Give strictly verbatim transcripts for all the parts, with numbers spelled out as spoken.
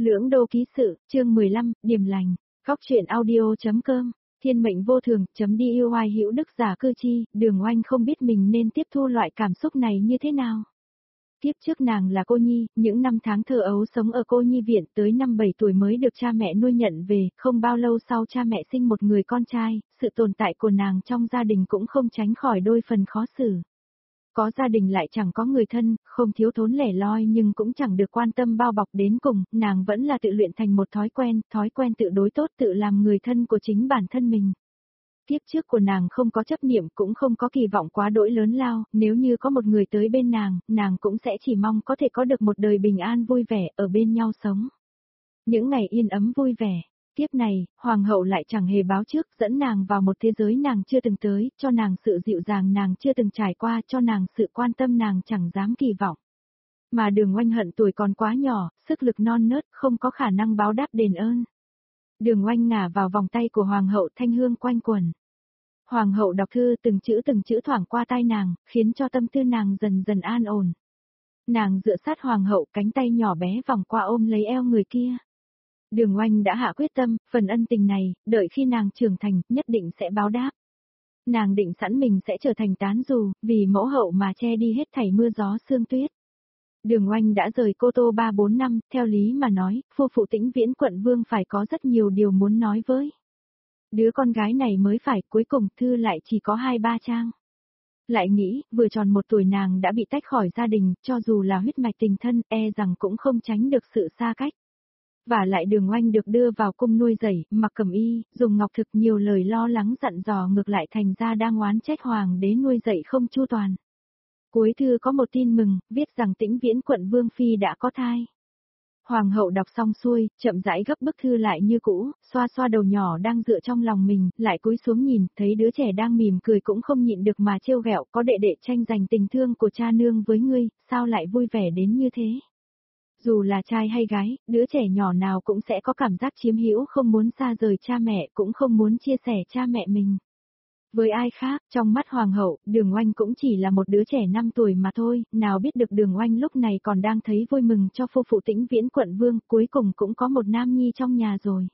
Lưỡng đô ký sự, chương mười lăm, điềm lành, góc truyện audio.com, thiên mệnh vô thường, chấm đi yêu ai hữu đức giả cư chi, Đường Oanh không biết mình nên tiếp thu loại cảm xúc này như thế nào. Tiếp trước nàng là cô nhi, những năm tháng thơ ấu sống ở cô nhi viện tới năm bảy tuổi mới được cha mẹ nuôi nhận về, không bao lâu sau cha mẹ sinh một người con trai, sự tồn tại của nàng trong gia đình cũng không tránh khỏi đôi phần khó xử. Có gia đình lại chẳng có người thân, không thiếu thốn lẻ loi nhưng cũng chẳng được quan tâm bao bọc đến cùng, nàng vẫn là tự luyện thành một thói quen, thói quen tự đối tốt tự làm người thân của chính bản thân mình. Kiếp trước của nàng không có chấp niệm cũng không có kỳ vọng quá đỗi lớn lao, nếu như có một người tới bên nàng, nàng cũng sẽ chỉ mong có thể có được một đời bình an vui vẻ ở bên nhau sống. Những ngày yên ấm vui vẻ. Tiếp này, hoàng hậu lại chẳng hề báo trước, dẫn nàng vào một thế giới nàng chưa từng tới, cho nàng sự dịu dàng nàng chưa từng trải qua, cho nàng sự quan tâm nàng chẳng dám kỳ vọng. Mà Đường Oanh hận tuổi còn quá nhỏ, sức lực non nớt, không có khả năng báo đáp đền ơn. Đường Oanh ngả vào vòng tay của hoàng hậu, thanh hương quanh quần. Hoàng hậu đọc thư từng chữ từng chữ thoảng qua tai nàng, khiến cho tâm tư nàng dần dần an ổn. Nàng dựa sát hoàng hậu, cánh tay nhỏ bé vòng qua ôm lấy eo người kia. Đường Oanh đã hạ quyết tâm, phần ân tình này, đợi khi nàng trưởng thành, nhất định sẽ báo đáp. Nàng định sẵn mình sẽ trở thành tán dù, vì mẫu hậu mà che đi hết thảy mưa gió sương tuyết. Đường Oanh đã rời Cô Tô ba bốn năm, theo lý mà nói, phu phụ Tĩnh Viễn quận vương phải có rất nhiều điều muốn nói với. Đứa con gái này mới phải, cuối cùng thư lại chỉ có hai ba trang. Lại nghĩ, vừa tròn một tuổi nàng đã bị tách khỏi gia đình, cho dù là huyết mạch tình thân, e rằng cũng không tránh được sự xa cách. Và lại Đường Oanh được đưa vào cung nuôi dạy, mặc cẩm y, dùng ngọc thực nhiều lời lo lắng dặn dò ngược lại thành ra đang oán trách hoàng đế nuôi dạy không chu toàn. Cuối thư có một tin mừng, viết rằng Tĩnh Viễn quận vương phi đã có thai. Hoàng hậu đọc xong xuôi, chậm rãi gấp bức thư lại như cũ, xoa xoa đầu nhỏ đang dựa trong lòng mình, lại cúi xuống nhìn, thấy đứa trẻ đang mỉm cười cũng không nhịn được mà trêu ghẹo, có đệ đệ tranh giành tình thương của cha nương với ngươi, sao lại vui vẻ đến như thế? Dù là trai hay gái, đứa trẻ nhỏ nào cũng sẽ có cảm giác chiếm hữu, không muốn xa rời cha mẹ, cũng không muốn chia sẻ cha mẹ mình. Với ai khác, trong mắt hoàng hậu, Đường Oanh cũng chỉ là một đứa trẻ năm tuổi mà thôi, nào biết được Đường Oanh lúc này còn đang thấy vui mừng cho phu phụ Tĩnh Viễn quận vương, cuối cùng cũng có một nam nhi trong nhà rồi.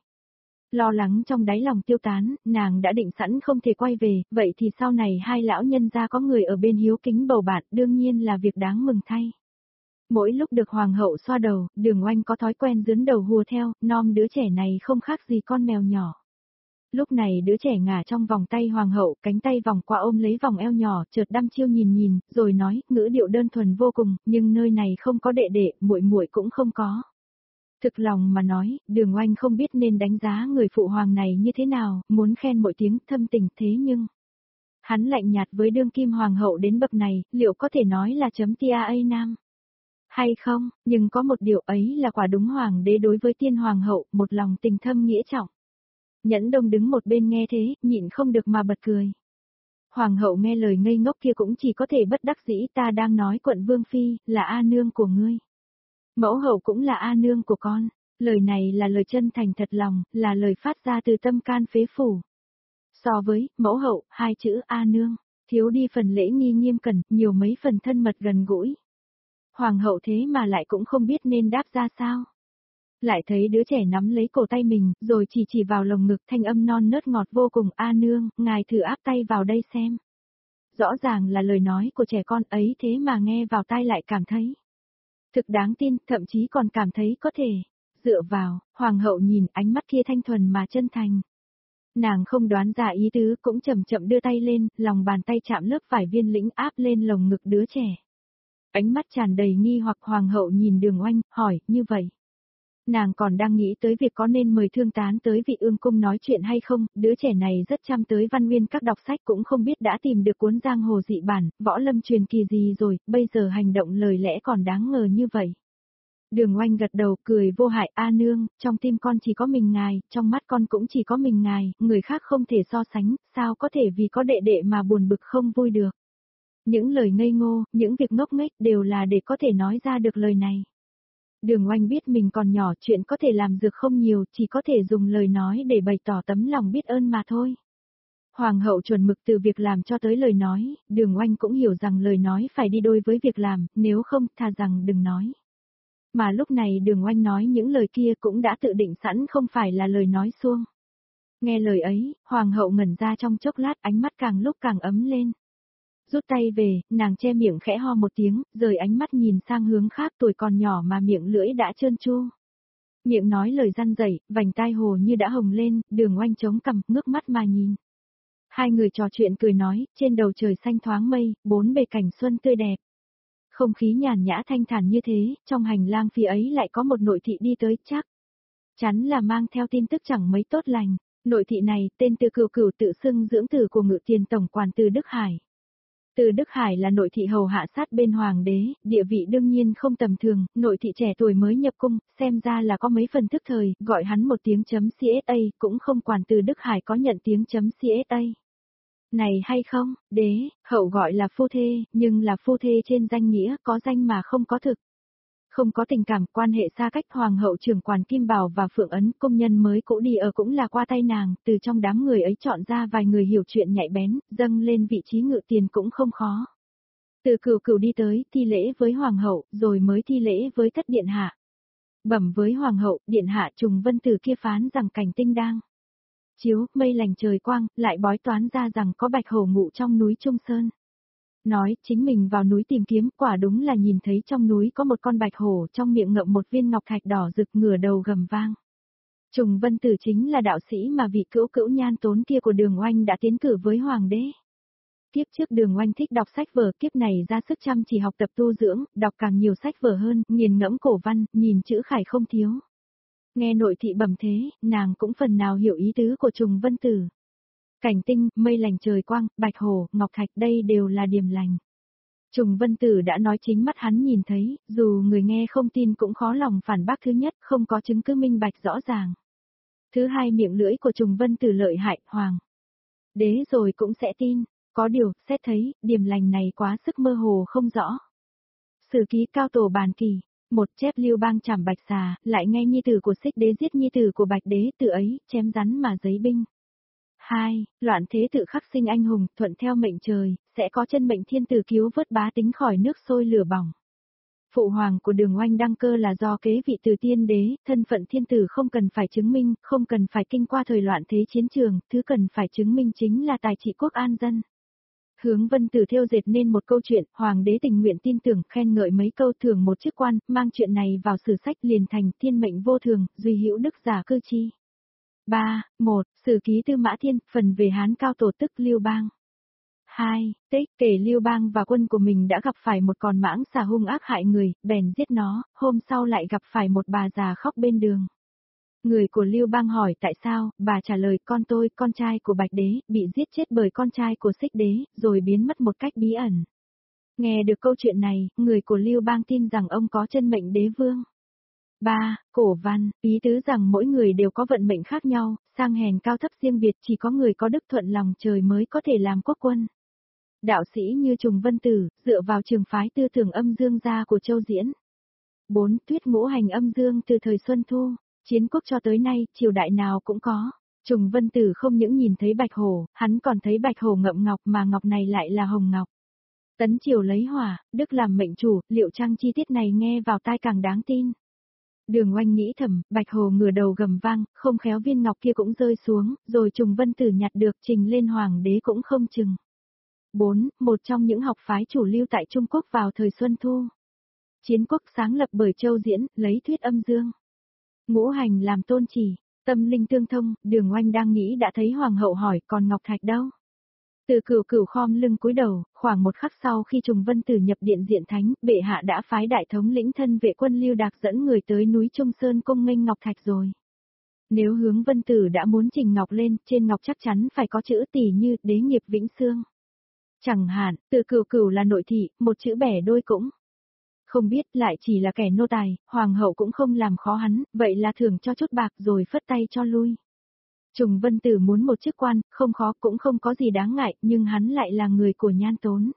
Lo lắng trong đáy lòng tiêu tán, nàng đã định sẵn không thể quay về, vậy thì sau này hai lão nhân gia có người ở bên hiếu kính bầu bạn, đương nhiên là việc đáng mừng thay. Mỗi lúc được hoàng hậu xoa đầu, Đường Oanh có thói quen dướn đầu hùa theo, nom đứa trẻ này không khác gì con mèo nhỏ. Lúc này đứa trẻ ngả trong vòng tay hoàng hậu, cánh tay vòng qua ôm lấy vòng eo nhỏ, chợt đăm chiêu nhìn nhìn, rồi nói, ngữ điệu đơn thuần vô cùng, nhưng nơi này không có đệ đệ, muội muội cũng không có. Thực lòng mà nói, Đường Oanh không biết nên đánh giá người phụ hoàng này như thế nào, muốn khen mỗi tiếng thâm tình thế nhưng... Hắn lạnh nhạt với đương kim hoàng hậu đến bậc này, liệu có thể nói là chấm tia a nam? Hay không, nhưng có một điều ấy là quả đúng hoàng đế đối với tiên hoàng hậu, một lòng tình thâm nghĩa trọng. Nhẫn Đông đứng một bên nghe thế, nhịn không được mà bật cười. Hoàng hậu nghe lời ngây ngốc kia cũng chỉ có thể bất đắc dĩ, ta đang nói quận vương phi, là A nương của ngươi. Mẫu hậu cũng là A nương của con, lời này là lời chân thành thật lòng, là lời phát ra từ tâm can phế phủ. So với, mẫu hậu, hai chữ A nương, thiếu đi phần lễ nghi nghiêm cẩn, nhiều mấy phần thân mật gần gũi. Hoàng hậu thế mà lại cũng không biết nên đáp ra sao. Lại thấy đứa trẻ nắm lấy cổ tay mình, rồi chỉ chỉ vào lồng ngực, thanh âm non nớt ngọt vô cùng, a nương, ngài thử áp tay vào đây xem. Rõ ràng là lời nói của trẻ con ấy thế mà nghe vào tai lại cảm thấy thực đáng tin, thậm chí còn cảm thấy có thể dựa vào. Hoàng hậu nhìn ánh mắt kia thanh thuần mà chân thành. Nàng không đoán ra ý tứ, cũng chậm chậm đưa tay lên, lòng bàn tay chạm lớp vải viên lĩnh áp lên lồng ngực đứa trẻ. Ánh mắt tràn đầy nghi hoặc, hoàng hậu nhìn Đường Oanh, hỏi, như vậy. Nàng còn đang nghĩ tới việc có nên mời thương tán tới vị ương cung nói chuyện hay không, đứa trẻ này rất chăm tới văn nguyên các đọc sách cũng không biết đã tìm được cuốn giang hồ dị bản, võ lâm truyền kỳ gì rồi, bây giờ hành động lời lẽ còn đáng ngờ như vậy. Đường Oanh gật đầu cười vô hại, a nương, trong tim con chỉ có mình ngài, trong mắt con cũng chỉ có mình ngài, người khác không thể so sánh, sao có thể vì có đệ đệ mà buồn bực không vui được. Những lời ngây ngô, những việc ngốc nghếch đều là để có thể nói ra được lời này. Đường Oanh biết mình còn nhỏ, chuyện có thể làm được không nhiều, chỉ có thể dùng lời nói để bày tỏ tấm lòng biết ơn mà thôi. Hoàng hậu chuẩn mực từ việc làm cho tới lời nói, Đường Oanh cũng hiểu rằng lời nói phải đi đôi với việc làm, nếu không, thà rằng đừng nói. Mà lúc này Đường Oanh nói những lời kia cũng đã tự định sẵn không phải là lời nói suông. Nghe lời ấy, hoàng hậu ngẩn ra trong chốc lát, ánh mắt càng lúc càng ấm lên. Rút tay về, nàng che miệng khẽ ho một tiếng, rời ánh mắt nhìn sang hướng khác, tuổi còn nhỏ mà miệng lưỡi đã trơn tru. Miệng nói lời răn rẩy, vành tai hồ như đã hồng lên, Đường Oanh chống cằm, ngước mắt mà nhìn. Hai người trò chuyện cười nói, trên đầu trời xanh thoáng mây, bốn bề cảnh xuân tươi đẹp. Không khí nhàn nhã thanh thản như thế, trong hành lang phía ấy lại có một nội thị đi tới, chắc chắn là mang theo tin tức chẳng mấy tốt lành. Nội thị này, tên Từ Cửu Cửu, tự xưng dưỡng tử của Ngự Tiền tổng quản Từ Đức Hải. Từ Đức Hải là nội thị hầu hạ sát bên hoàng đế, địa vị đương nhiên không tầm thường, nội thị trẻ tuổi mới nhập cung, xem ra là có mấy phần thức thời, gọi hắn một tiếng chấm csa, cũng không quản Từ Đức Hải có nhận tiếng chấm csa này hay không. Đế, hậu gọi là phu thê, nhưng là phu thê trên danh nghĩa, có danh mà không có thực. Không có tình cảm, quan hệ xa cách. Hoàng hậu trưởng quản Kim Bảo và Phượng Ấn, công nhân mới cũ đi ở cũng là qua tay nàng, từ trong đám người ấy chọn ra vài người hiểu chuyện nhạy bén, dâng lên vị trí Ngự Tiền cũng không khó. Từ Cửu Cửu đi tới, thi lễ với hoàng hậu, rồi mới thi lễ với thất điện hạ. Bẩm với hoàng hậu, điện hạ Trùng Vân Tử kia phán rằng cảnh tinh đang chiếu, mây lành trời quang, lại bói toán ra rằng có bạch hổ ngụ trong núi Trung Sơn. Nói, chính mình vào núi tìm kiếm, quả đúng là nhìn thấy trong núi có một con bạch hổ, trong miệng ngậm một viên ngọc thạch đỏ rực, ngửa đầu gầm vang. Trùng Vân Tử chính là đạo sĩ mà vị cữu cữu Nhan Tốn kia của Đường Oanh đã tiến cử với hoàng đế. Kiếp trước Đường Oanh thích đọc sách vở, kiếp này ra sức chăm chỉ học tập tu dưỡng, đọc càng nhiều sách vở hơn, nghiền ngẫm cổ văn, nhìn chữ khải không thiếu. Nghe nội thị bẩm thế, nàng cũng phần nào hiểu ý tứ của Trùng Vân Tử. Cảnh tinh, mây lành trời quang, bạch hồ, ngọc thạch, đây đều là điềm lành. Trùng Vân Tử đã nói chính mắt hắn nhìn thấy, dù người nghe không tin cũng khó lòng phản bác. Thứ nhất, không có chứng cứ minh bạch rõ ràng. Thứ hai, miệng lưỡi của Trùng Vân Tử lợi hại, hoàng đế rồi cũng sẽ tin. Có điều, xét thấy, điềm lành này quá sức mơ hồ không rõ. Sử ký cao tổ bàn kỳ. Một, chép Lưu Bang trảm bạch xà, lại nghe nhi tử của Xích Đế giết nhi tử của Bạch Đế, tự ấy, chém rắn mà giấy binh. Hai, loạn thế tự khắc sinh anh hùng, thuận theo mệnh trời, sẽ có chân mệnh thiên tử cứu vớt bá tính khỏi nước sôi lửa bỏng. Phụ hoàng của Đường Oanh đăng cơ là do kế vị từ tiên đế, thân phận thiên tử không cần phải chứng minh, không cần phải kinh qua thời loạn thế chiến trường, thứ cần phải chứng minh chính là tài trị quốc an dân. Hướng Vân Tử thêu dệt nên một câu chuyện, hoàng đế tình nguyện tin tưởng, khen ngợi mấy câu, thưởng một chức quan, mang chuyện này vào sử sách liền thành thiên mệnh vô thường, duy hữu đức giả cư chi. ba. một. Sử ký Tư Mã Thiên, phần về Hán cao tổ tức Lưu Bang. hai. Tích kể Lưu Bang và quân của mình đã gặp phải một con mãng xà hung ác hại người, bèn giết nó, hôm sau lại gặp phải một bà già khóc bên đường. Người của Lưu Bang hỏi tại sao, bà trả lời con tôi, con trai của Bạch Đế, bị giết chết bởi con trai của Xích Đế, rồi biến mất một cách bí ẩn. Nghe được câu chuyện này, người của Lưu Bang tin rằng ông có chân mệnh đế vương. ba. Cổ văn, ý tứ rằng mỗi người đều có vận mệnh khác nhau, sang hèn cao thấp riêng biệt, chỉ có người có đức thuận lòng trời mới có thể làm quốc quân. Đạo sĩ như Trùng Vân Tử, dựa vào trường phái tư tưởng âm dương gia của Châu Diễn. bốn. Tuyết ngũ hành âm dương từ thời Xuân Thu, chiến quốc cho tới nay, triều đại nào cũng có. Trùng Vân Tử không những nhìn thấy bạch hổ, hắn còn thấy bạch hổ ngậm ngọc mà ngọc này lại là hồng ngọc. Tấn triều lấy hỏa, đức làm mệnh chủ, liệu chăng chi tiết này nghe vào tai càng đáng tin. Đường Oanh nghĩ thầm, bạch hồ ngửa đầu gầm vang, không khéo viên ngọc kia cũng rơi xuống, rồi Trùng Vân Tử nhặt được trình lên hoàng đế cũng không chừng. bốn. Một trong những học phái chủ lưu tại Trung Quốc vào thời Xuân Thu. Chiến quốc sáng lập bởi Châu Diễn, lấy thuyết âm dương ngũ hành làm tôn chỉ, tâm linh tương thông. Đường Oanh đang nghĩ đã thấy hoàng hậu hỏi, còn ngọc thạch đâu? Từ Cửu Cửu khom lưng cúi đầu, khoảng một khắc sau khi Trùng Vân Tử nhập điện diện thánh, bệ hạ đã phái đại thống lĩnh thân vệ quân Lưu Đạc dẫn người tới núi Trung Sơn cung nghênh ngọc thạch rồi. Nếu Hướng Vân Tử đã muốn trình ngọc lên, trên ngọc chắc chắn phải có chữ tỷ như đế nghiệp vĩnh xương. Chẳng hạn, Từ Cửu Cửu là nội thị, một chữ bẻ đôi cũng không biết, lại chỉ là kẻ nô tài, hoàng hậu cũng không làm khó hắn, vậy là thưởng cho chút bạc rồi phất tay cho lui. Trùng Vân Tử muốn một chức quan, không khó cũng không có gì đáng ngại, nhưng hắn lại là người của Nhan Tốn.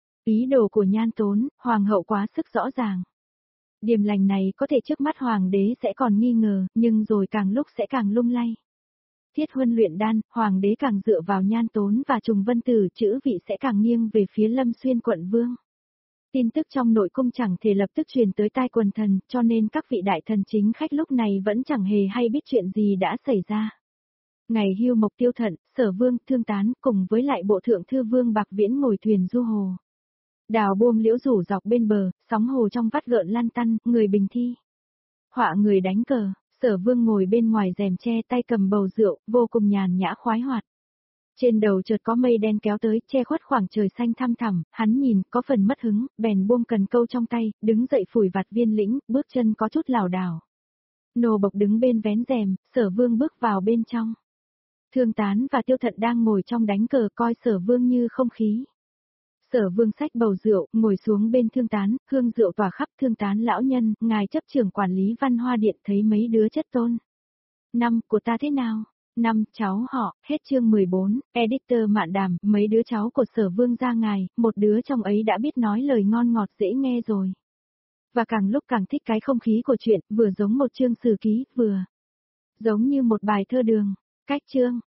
Ý đồ của Nhan Tốn, hoàng hậu quá sức rõ ràng. Điềm lành này có thể trước mắt hoàng đế sẽ còn nghi ngờ, nhưng rồi càng lúc sẽ càng lung lay. Thiết huân luyện đan, hoàng đế càng dựa vào Nhan Tốn và Trùng Vân Tử, chữ vị sẽ càng nghiêng về phía Lâm Xuyên quận vương. Tin tức trong nội cung chẳng thể lập tức truyền tới tai quần thần, cho nên các vị đại thần chính khách lúc này vẫn chẳng hề hay biết chuyện gì đã xảy ra. Ngày hưu mộc tiêu thận, Sở Vương, Thương Tán, cùng với lại bộ thượng thư Vương Bạc Viễn ngồi thuyền du hồ. Đào buông liễu rủ dọc bên bờ, sóng hồ trong vắt gợn lan tăn, người bình thi. Họa người đánh cờ, Sở Vương ngồi bên ngoài rèm tre tay cầm bầu rượu, vô cùng nhàn nhã khoái hoạt. Trên đầu chợt có mây đen kéo tới, che khuất khoảng trời xanh thăm thẳm, hắn nhìn, có phần mất hứng, bèn buông cần câu trong tay, đứng dậy phủi vạt viên lĩnh, bước chân có chút lảo đảo. Nô bộc đứng bên vén rèm, Sở Vương bước vào bên trong. Thương Tán và Tiêu Thận đang ngồi trong đánh cờ coi Sở Vương như không khí. Sở Vương xách bầu rượu, ngồi xuống bên Thương Tán, hương rượu tỏa khắp. Thương Tán lão nhân, ngài chấp trưởng quản lý Văn Hoa Điện thấy mấy đứa chất tôn. Năm, của ta thế nào? Năm, cháu họ, hết chương mười bốn, editor Mạn Đàm, mấy đứa cháu của Sở Vương gia ngài, một đứa trong ấy đã biết nói lời ngon ngọt dễ nghe rồi. Và càng lúc càng thích cái không khí của chuyện, vừa giống một chương sử ký, vừa giống như một bài thơ đường. Cách chương,